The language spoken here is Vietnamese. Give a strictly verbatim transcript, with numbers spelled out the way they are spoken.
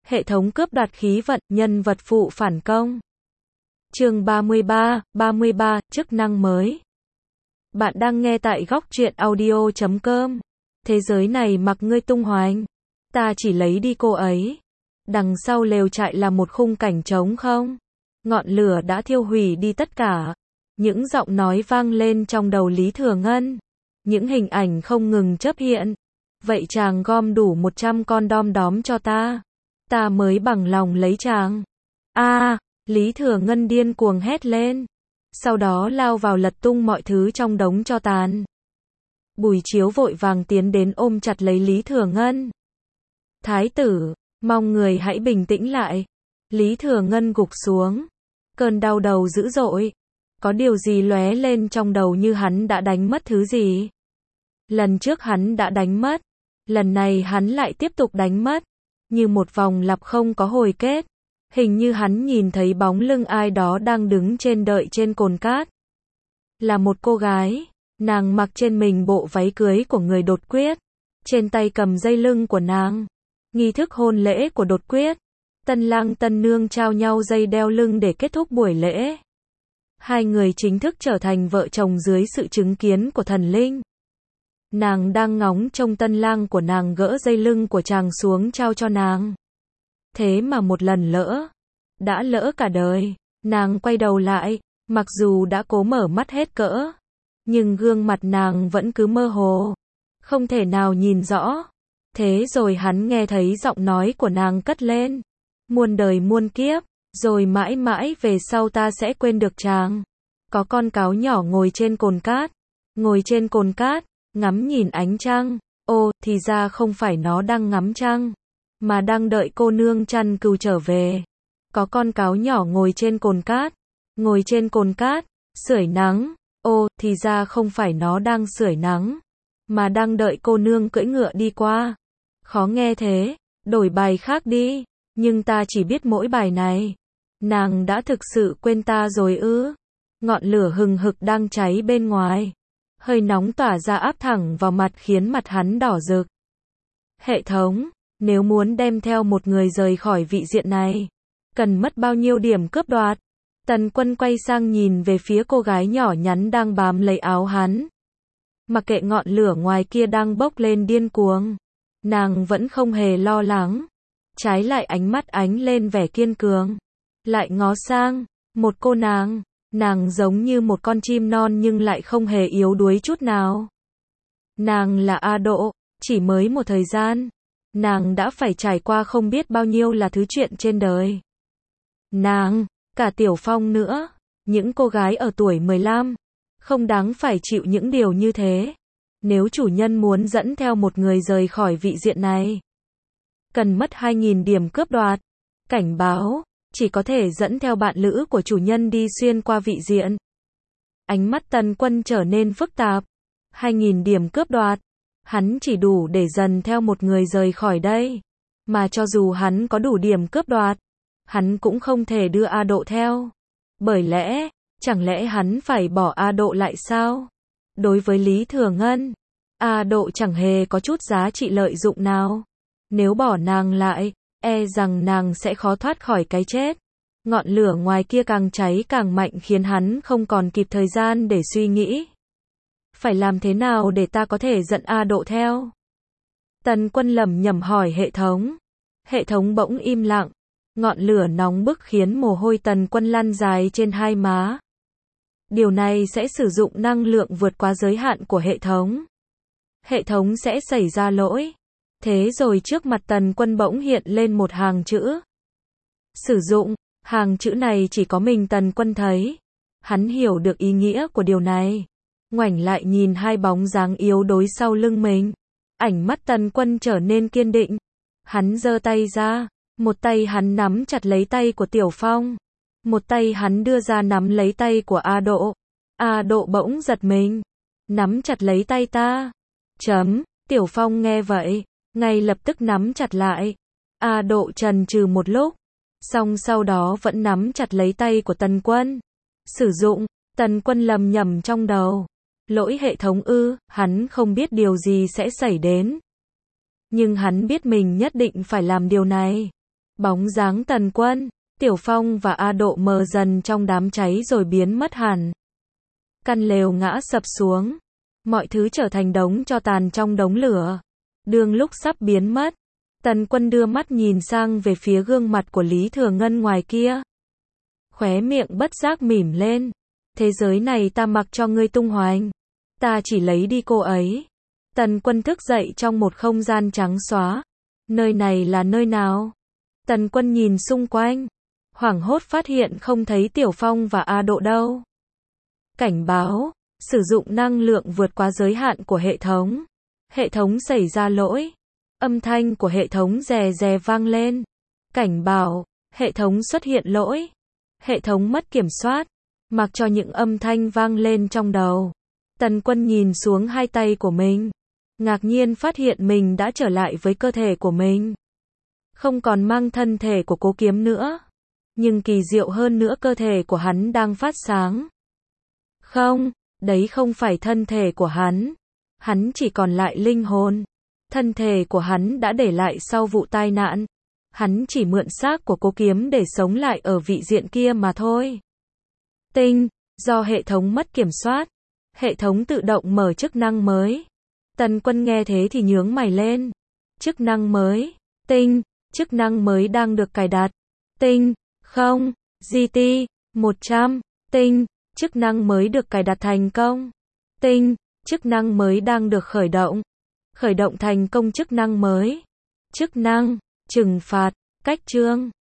Hệ thống cướp đoạt khí vận, nhân vật phụ phản công. Chương ba mươi ba, ba mươi ba, chức năng mới. Bạn đang nghe tại góc truyện audio chấm com. Thế giới này mặc ngươi tung hoành, ta chỉ lấy đi cô ấy. Đằng sau lều trại là một khung cảnh trống không. Ngọn lửa đã thiêu hủy đi tất cả. Những giọng nói vang lên trong đầu Lý Thừa Ngân. Những hình ảnh không ngừng chớp hiện. Vậy chàng gom đủ một trăm con đom đóm cho ta. Ta mới bằng lòng lấy chàng. A, à, Lý Thừa Ngân điên cuồng hét lên. Sau đó lao vào lật tung mọi thứ trong đống tro tàn. Bùi Chiếu vội vàng tiến đến ôm chặt lấy Lý Thừa Ngân. Thái tử, mong người hãy bình tĩnh lại. Lý Thừa Ngân gục xuống. Cơn đau đầu dữ dội. Có điều gì lóe lên trong đầu như hắn đã đánh mất thứ gì. Lần trước hắn đã đánh mất. Lần này hắn lại tiếp tục đánh mất. Như một vòng lặp không có hồi kết. Hình như hắn nhìn thấy bóng lưng ai đó đang đứng trên đợi trên cồn cát. Là một cô gái. Nàng mặc trên mình bộ váy cưới của người đột quyết. Trên tay cầm dây lưng của nàng. Nghi thức hôn lễ của đột quyết. Tân lang tân nương trao nhau dây đeo lưng để kết thúc buổi lễ. Hai người chính thức trở thành vợ chồng dưới sự chứng kiến của thần linh. Nàng đang ngóng trông tân lang của nàng gỡ dây lưng của chàng xuống trao cho nàng. Thế mà một lần lỡ. Đã lỡ cả đời. Nàng quay đầu lại. Mặc dù đã cố mở mắt hết cỡ. Nhưng gương mặt nàng vẫn cứ mơ hồ. Không thể nào nhìn rõ. Thế rồi hắn nghe thấy giọng nói của nàng cất lên. Muôn đời muôn kiếp. Rồi mãi mãi về sau ta sẽ quên được chàng. Có con cáo nhỏ ngồi trên cồn cát. Ngồi trên cồn cát. Ngắm nhìn ánh trăng. Ô, thì ra không phải nó đang ngắm trăng. Mà đang đợi cô nương chăn cừu trở về. Có con cáo nhỏ ngồi trên cồn cát. Ngồi trên cồn cát. Sưởi nắng. Ô, thì ra không phải nó đang sưởi nắng. Mà đang đợi cô nương cưỡi ngựa đi qua. Khó nghe thế. Đổi bài khác đi. Nhưng ta chỉ biết mỗi bài này. Nàng đã thực sự quên ta rồi ư? Ngọn lửa hừng hực đang cháy bên ngoài. Hơi nóng tỏa ra áp thẳng vào mặt khiến mặt hắn đỏ rực. Hệ thống, nếu muốn đem theo một người rời khỏi vị diện này, cần mất bao nhiêu điểm cướp đoạt? Tần Quân quay sang nhìn về phía cô gái nhỏ nhắn đang bám lấy áo hắn. Mặc kệ ngọn lửa ngoài kia đang bốc lên điên cuồng, nàng vẫn không hề lo lắng. Trái lại ánh mắt ánh lên vẻ kiên cường. Lại ngó sang, một cô nàng. Nàng giống như một con chim non nhưng lại không hề yếu đuối chút nào. Nàng là A Độ, chỉ mới một thời gian. Nàng đã phải trải qua không biết bao nhiêu là thứ chuyện trên đời. Nàng, cả Tiểu Phong nữa, những cô gái ở tuổi mười lăm, không đáng phải chịu những điều như thế. Nếu chủ nhân muốn dẫn theo một người rời khỏi vị diện này, cần mất hai nghìn điểm cướp đoạt. Cảnh báo. Chỉ có thể dẫn theo bạn lữ của chủ nhân đi xuyên qua vị diện. Ánh mắt Tần Quân trở nên phức tạp. hai nghìn điểm cướp đoạt. Hắn chỉ đủ để dần theo một người rời khỏi đây. Mà cho dù hắn có đủ điểm cướp đoạt, hắn cũng không thể đưa A Độ theo. Bởi lẽ, chẳng lẽ hắn phải bỏ A Độ lại sao? Đối với Lý Thừa Ngân, A Độ chẳng hề có chút giá trị lợi dụng nào. Nếu bỏ nàng lại, e rằng nàng sẽ khó thoát khỏi cái chết. Ngọn lửa ngoài kia càng cháy càng mạnh khiến hắn không còn kịp thời gian để suy nghĩ. Phải làm thế nào để ta có thể dẫn A Độ theo? Tần Quân lẩm nhẩm hỏi hệ thống. Hệ thống bỗng im lặng. Ngọn lửa nóng bức khiến mồ hôi Tần Quân lăn dài trên hai má. Điều này sẽ sử dụng năng lượng vượt quá giới hạn của hệ thống. Hệ thống sẽ xảy ra lỗi. Thế rồi trước mặt Tần Quân bỗng hiện lên một hàng chữ. Sử dụng, hàng chữ này chỉ có mình Tần Quân thấy. Hắn hiểu được ý nghĩa của điều này. Ngoảnh lại nhìn hai bóng dáng yếu đuối sau lưng mình. Ánh mắt Tần Quân trở nên kiên định. Hắn giơ tay ra. Một tay hắn nắm chặt lấy tay của Tiểu Phong. Một tay hắn đưa ra nắm lấy tay của A Độ. A Độ bỗng giật mình. Nắm chặt lấy tay ta. Chấm, Tiểu Phong nghe vậy. Ngay lập tức nắm chặt lại. A Độ chần chừ một lúc. Xong sau đó vẫn nắm chặt lấy tay của Tần Quân. Sử dụng, Tần Quân lầm nhầm trong đầu. Lỗi hệ thống ư, hắn không biết điều gì sẽ xảy đến. Nhưng hắn biết mình nhất định phải làm điều này. Bóng dáng Tần Quân, Tiểu Phong và A Độ mờ dần trong đám cháy rồi biến mất hẳn. Căn lều ngã sập xuống. Mọi thứ trở thành đống tro tàn trong đống lửa. Đường lúc sắp biến mất, Tần Quân đưa mắt nhìn sang về phía gương mặt của Lý Thừa Ngân ngoài kia. Khóe miệng bất giác mỉm lên. Thế giới này ta mặc cho ngươi tung hoành. Ta chỉ lấy đi cô ấy. Tần Quân thức dậy trong một không gian trắng xóa. Nơi này là nơi nào? Tần Quân nhìn xung quanh. Hoảng hốt phát hiện không thấy Tiểu Phong và A Độ đâu. Cảnh báo. Sử dụng năng lượng vượt quá giới hạn của hệ thống. Hệ thống xảy ra lỗi. Âm thanh của hệ thống rè rè vang lên. Cảnh báo. Hệ thống xuất hiện lỗi. Hệ thống mất kiểm soát. Mặc cho những âm thanh vang lên trong đầu. Tần Quân nhìn xuống hai tay của mình. Ngạc nhiên phát hiện mình đã trở lại với cơ thể của mình. Không còn mang thân thể của Cố Kiếm nữa. Nhưng kỳ diệu hơn nữa cơ thể của hắn đang phát sáng. Không, đấy không phải thân thể của hắn. Hắn chỉ còn lại linh hồn. Thân thể của hắn đã để lại sau vụ tai nạn. Hắn chỉ mượn xác của Cố Kiếm để sống lại ở vị diện kia mà thôi. Tinh, do hệ thống mất kiểm soát. Hệ thống tự động mở chức năng mới. Tần Quân nghe thế thì nhướng mày lên. Chức năng mới. Tinh, chức năng mới đang được cài đặt. Tinh, không, giê tê, một trăm. Tinh, chức năng mới được cài đặt thành công. Tinh, chức năng mới đang được khởi động. Khởi động thành công chức năng mới. Chức năng, trừng phạt, cách chương.